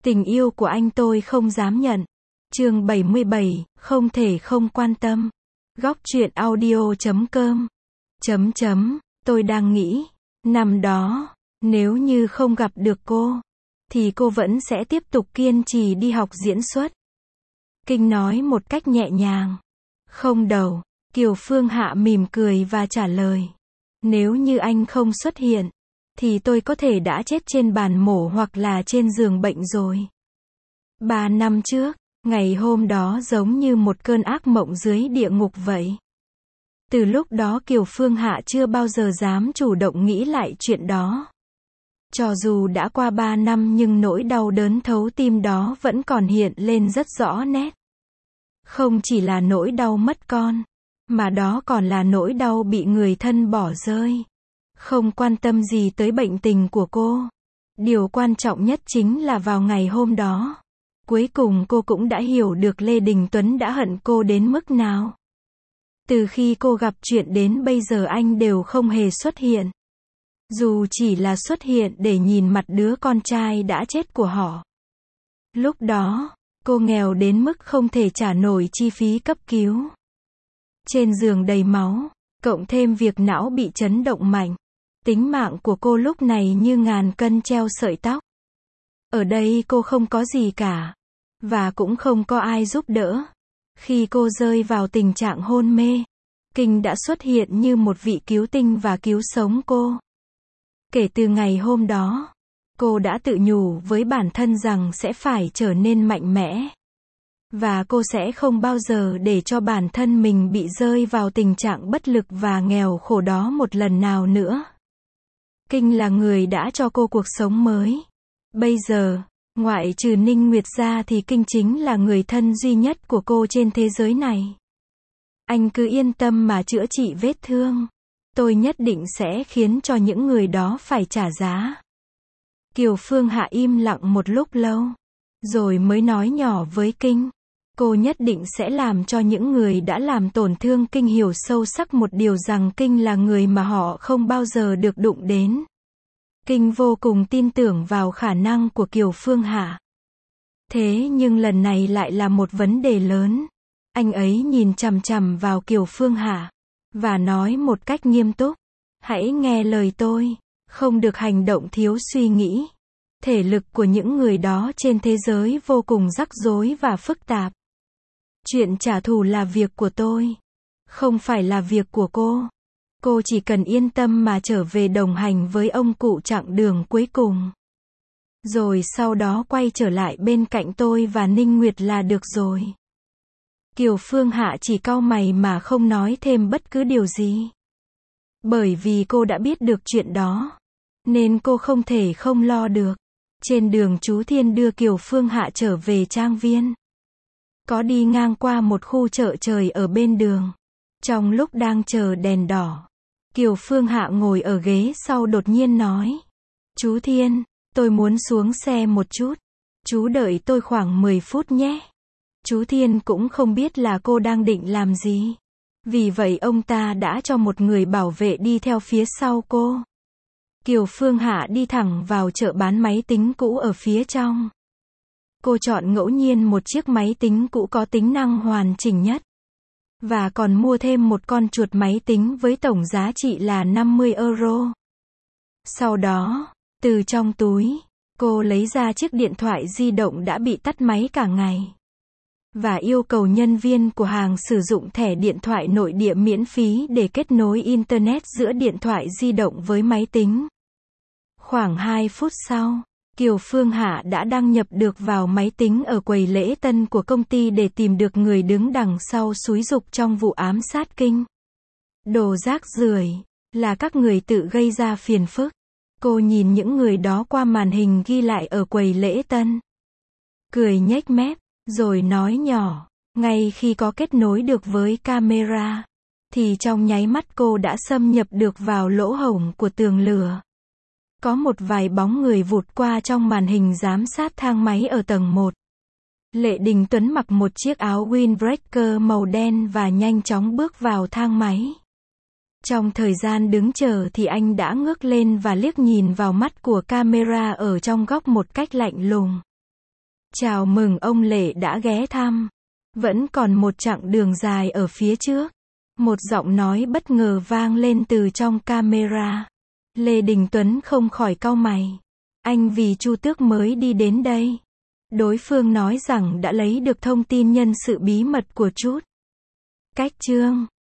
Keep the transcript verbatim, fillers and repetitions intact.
Tình yêu của anh tôi không dám nhận. Chương bảy mươi bảy, không thể không quan tâm. Góc truyện audio chấm com. Chấm chấm, tôi đang nghĩ, năm đó, nếu như không gặp được cô, thì cô vẫn sẽ tiếp tục kiên trì đi học diễn xuất. Kinh nói một cách nhẹ nhàng. Không đâu, Kiều Phương Hạ mỉm cười và trả lời. Nếu như anh không xuất hiện, thì tôi có thể đã chết trên bàn mổ hoặc là trên giường bệnh rồi. Ba năm trước, ngày hôm đó giống như một cơn ác mộng dưới địa ngục vậy. Từ lúc đó Kiều Phương Hạ chưa bao giờ dám chủ động nghĩ lại chuyện đó. Cho dù đã qua ba năm nhưng nỗi đau đớn thấu tim đó vẫn còn hiện lên rất rõ nét. Không chỉ là nỗi đau mất con, mà đó còn là nỗi đau bị người thân bỏ rơi. Không quan tâm gì tới bệnh tình của cô. Điều quan trọng nhất chính là vào ngày hôm đó, cuối cùng cô cũng đã hiểu được Lê Đình Tuấn đã hận cô đến mức nào. Từ khi cô gặp chuyện đến bây giờ anh đều không hề xuất hiện. Dù chỉ là xuất hiện để nhìn mặt đứa con trai đã chết của họ. Lúc đó, cô nghèo đến mức không thể trả nổi chi phí cấp cứu. Trên giường đầy máu, cộng thêm việc não bị chấn động mạnh. Tính mạng của cô lúc này như ngàn cân treo sợi tóc. Ở đây cô không có gì cả. Và cũng không có ai giúp đỡ. Khi cô rơi vào tình trạng hôn mê, Kinh đã xuất hiện như một vị cứu tinh và cứu sống cô. Kể từ ngày hôm đó, cô đã tự nhủ với bản thân rằng sẽ phải trở nên mạnh mẽ. Và cô sẽ không bao giờ để cho bản thân mình bị rơi vào tình trạng bất lực và nghèo khổ đó một lần nào nữa. Kinh là người đã cho cô cuộc sống mới. Bây giờ, ngoại trừ Ninh Nguyệt ra thì Kinh chính là người thân duy nhất của cô trên thế giới này. Anh cứ yên tâm mà chữa trị vết thương. Tôi nhất định sẽ khiến cho những người đó phải trả giá. Kiều Phương Hạ im lặng một lúc lâu, rồi mới nói nhỏ với Kinh. Cô nhất định sẽ làm cho những người đã làm tổn thương Kinh hiểu sâu sắc một điều rằng Kinh là người mà họ không bao giờ được đụng đến. Kinh vô cùng tin tưởng vào khả năng của Kiều Phương Hạ. Thế nhưng lần này lại là một vấn đề lớn. Anh ấy nhìn chằm chằm vào Kiều Phương Hạ, và nói một cách nghiêm túc. Hãy nghe lời tôi, không được hành động thiếu suy nghĩ. Thể lực của những người đó trên thế giới vô cùng rắc rối và phức tạp. Chuyện trả thù là việc của tôi, không phải là việc của cô. Cô chỉ cần yên tâm mà trở về đồng hành với ông cụ chặng đường cuối cùng. Rồi sau đó quay trở lại bên cạnh tôi và Ninh Nguyệt là được rồi. Kiều Phương Hạ chỉ cau mày mà không nói thêm bất cứ điều gì. Bởi vì cô đã biết được chuyện đó, nên cô không thể không lo được. Trên đường chú Thiên đưa Kiều Phương Hạ trở về trang viên. Có đi ngang qua một khu chợ trời ở bên đường. Trong lúc đang chờ đèn đỏ, Kiều Phương Hạ ngồi ở ghế sau đột nhiên nói. Chú Thiên, tôi muốn xuống xe một chút. Chú đợi tôi khoảng mười phút nhé. Chú Thiên cũng không biết là cô đang định làm gì. Vì vậy ông ta đã cho một người bảo vệ đi theo phía sau cô. Kiều Phương Hạ đi thẳng vào chợ bán máy tính cũ ở phía trong. Cô chọn ngẫu nhiên một chiếc máy tính cũ có tính năng hoàn chỉnh nhất. Và còn mua thêm một con chuột máy tính với tổng giá trị là năm mươi euro. Sau đó, từ trong túi, cô lấy ra chiếc điện thoại di động đã bị tắt máy cả ngày. Và yêu cầu nhân viên của hàng sử dụng thẻ điện thoại nội địa miễn phí để kết nối Internet giữa điện thoại di động với máy tính. Khoảng hai phút sau, Kiều Phương Hạ đã đăng nhập được vào máy tính ở quầy lễ tân của công ty để tìm được người đứng đằng sau xúi giục trong vụ ám sát Kinh. Đồ rác rưởi, là các người tự gây ra phiền phức. Cô nhìn những người đó qua màn hình ghi lại ở quầy lễ tân. Cười nhếch mép, rồi nói nhỏ, ngay khi có kết nối được với camera, thì trong nháy mắt cô đã xâm nhập được vào lỗ hổng của tường lửa. Có một vài bóng người vụt qua trong màn hình giám sát thang máy ở tầng một. Lê Đình Tuấn mặc một chiếc áo windbreaker màu đen và nhanh chóng bước vào thang máy. Trong thời gian đứng chờ thì anh đã ngước lên và liếc nhìn vào mắt của camera ở trong góc một cách lạnh lùng. Chào mừng ông Lệ đã ghé thăm. Vẫn còn một chặng đường dài ở phía trước. Một giọng nói bất ngờ vang lên từ trong camera. Lê Đình Tuấn không khỏi cau mày. Anh vì Chu Tước mới đi đến đây. Đối phương nói rằng đã lấy được thông tin nhân sự bí mật của Trút Cách Trương.